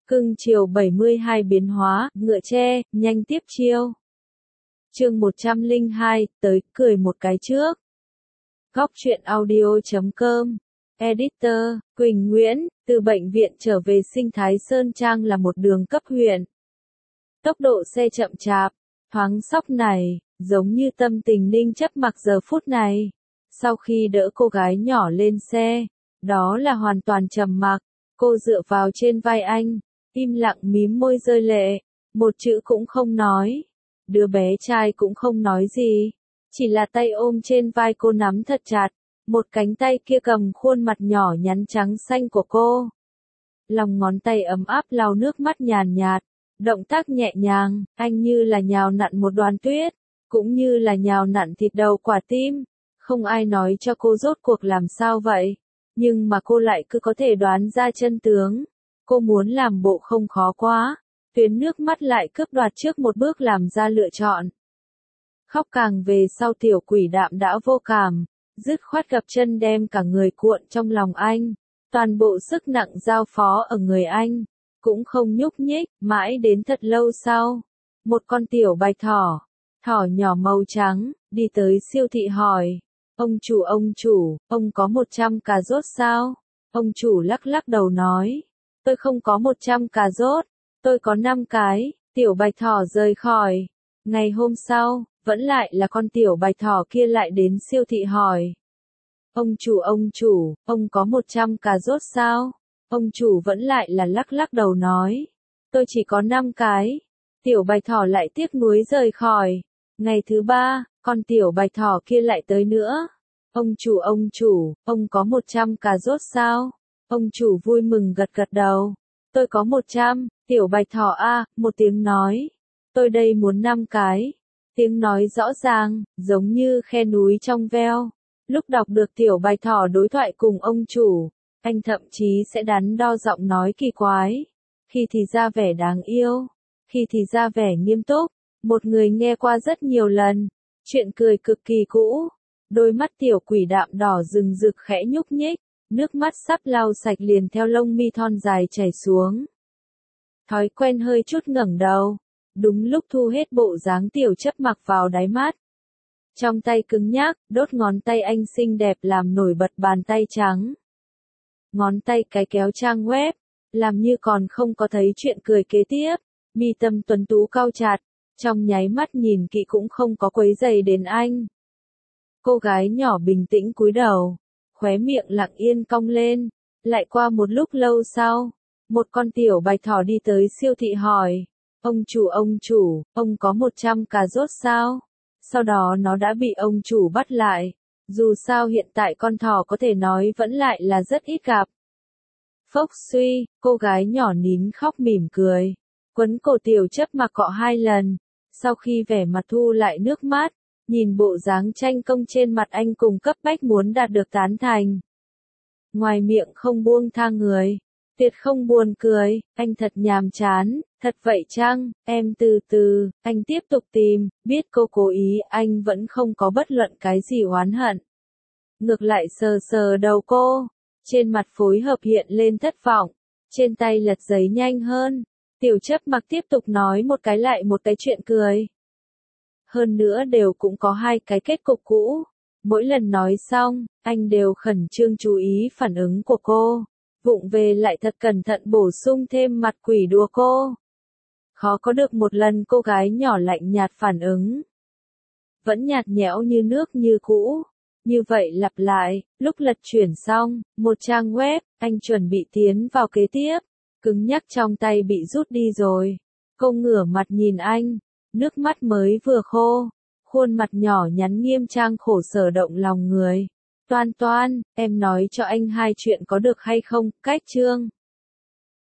Cưng chiều 72 biến hóa, ngựa tre, nhanh tiếp chiêu. Chương 102, tới, cười một cái trước. Góc truyện audio.com. Editor, Quỳnh Nguyễn, từ bệnh viện trở về sinh thái Sơn Trang là một đường cấp huyện. Tốc độ xe chậm chạp, thoáng sóc này, giống như tâm tình Ninh Chấp Mặc giờ phút này. Sau khi đỡ cô gái nhỏ lên xe, đó là hoàn toàn trầm mặc, cô dựa vào trên vai anh, im lặng mím môi rơi lệ, một chữ cũng không nói. Đứa bé trai cũng không nói gì, chỉ là tay ôm trên vai cô nắm thật chặt, một cánh tay kia cầm khuôn mặt nhỏ nhắn trắng xanh của cô. Lòng ngón tay ấm áp lau nước mắt nhàn nhạt, động tác nhẹ nhàng, anh như là nhào nặn một đoàn tuyết, cũng như là nhào nặn thịt đầu quả tim. Không ai nói cho cô rốt cuộc làm sao vậy, nhưng mà cô lại cứ có thể đoán ra chân tướng. Cô muốn làm bộ không khó quá, tuyến nước mắt lại cướp đoạt trước một bước làm ra lựa chọn. Khóc càng về sau tiểu quỷ đạm đã vô cảm, dứt khoát gập chân đem cả người cuộn trong lòng anh, toàn bộ sức nặng giao phó ở người anh, cũng không nhúc nhích, mãi đến thật lâu sau. Một con tiểu bạch thỏ nhỏ màu trắng, đi tới siêu thị hỏi, ông chủ, ông có 100 cà rốt sao? Ông chủ lắc lắc đầu nói, tôi không có 100 cà rốt, tôi có 5 cái, tiểu bạch thỏ rời khỏi. Ngày hôm sau, vẫn lại là con tiểu bạch thỏ kia lại đến siêu thị hỏi. Ông chủ, ông có 100 cà rốt sao? Ông chủ vẫn lại là lắc lắc đầu nói, tôi chỉ có 5 cái. Tiểu bạch thỏ lại tiếc nuối rời khỏi. Ngày thứ 3, con tiểu bạch thỏ kia lại tới nữa. Ông chủ, ông có 100 cà rốt sao? Ông chủ vui mừng gật gật đầu. Tôi có 100, tiểu bạch thỏ một tiếng nói. Tôi đây muốn 5 cái. Tiếng nói rõ ràng, giống như khe núi trong veo. Lúc đọc được tiểu bạch thỏ đối thoại cùng ông chủ, anh thậm chí sẽ đắn đo giọng nói kỳ quái. Khi thì ra vẻ đáng yêu, khi thì ra vẻ nghiêm túc. Một người nghe qua rất nhiều lần, chuyện cười cực kỳ cũ. Đôi mắt tiểu quỷ đạm đỏ rừng rực khẽ nhúc nhích, nước mắt sắp lau sạch liền theo lông mi thon dài chảy xuống. Thói quen hơi chút ngẩng đầu, đúng lúc thu hết bộ dáng tiểu Chấp Mặc vào đáy mắt. Trong tay cứng nhắc, đốt ngón tay anh xinh đẹp làm nổi bật bàn tay trắng. Ngón tay cái kéo trang web, làm như còn không có thấy chuyện cười kế tiếp, mi tâm tuấn tú cau chặt, trong nháy mắt nhìn kỹ cũng không có quấy rầy đến anh. Cô gái nhỏ bình tĩnh cúi đầu, khóe miệng lặng yên cong lên, lại qua một lúc lâu sau, một con tiểu bạch thỏ đi tới siêu thị hỏi, ông chủ, ông có 100 cà rốt sao? Sau đó nó đã bị ông chủ bắt lại, dù sao hiện tại con thỏ có thể nói vẫn lại là rất ít gặp. Phốc suy, cô gái nhỏ nín khóc mỉm cười, quấn cổ tiểu Chấp Mặc cọ 2 lần, sau khi vẻ mặt thu lại nước mắt, nhìn bộ dáng tranh công trên mặt anh cùng cấp bách muốn đạt được tán thành. Ngoài miệng không buông tha người, tuyệt không buồn cười, anh thật nhàm chán, thật vậy chăng, em từ từ, anh tiếp tục tìm, biết cô cố ý, anh vẫn không có bất luận cái gì oán hận. Ngược lại sờ sờ đầu cô, trên mặt phối hợp hiện lên thất vọng, trên tay lật giấy nhanh hơn, tiểu Chấp Mặc tiếp tục nói một cái lại một cái chuyện cười. Hơn nữa đều cũng có 2 cái kết cục cũ. Mỗi lần nói xong, anh đều khẩn trương chú ý phản ứng của cô. Vụng về lại thật cẩn thận bổ sung thêm mặt quỷ đùa cô. Khó có được một lần cô gái nhỏ lạnh nhạt phản ứng. Vẫn nhạt nhẽo như nước như cũ. Như vậy lặp lại, lúc lật chuyển xong, một trang web, anh chuẩn bị tiến vào kế tiếp. Cứng nhắc trong tay bị rút đi rồi. Cô ngửa mặt nhìn anh. Nước mắt mới vừa khô, khuôn mặt nhỏ nhắn nghiêm trang khổ sở động lòng người. Toan, em nói cho anh 2 chuyện có được hay không? Cách chương.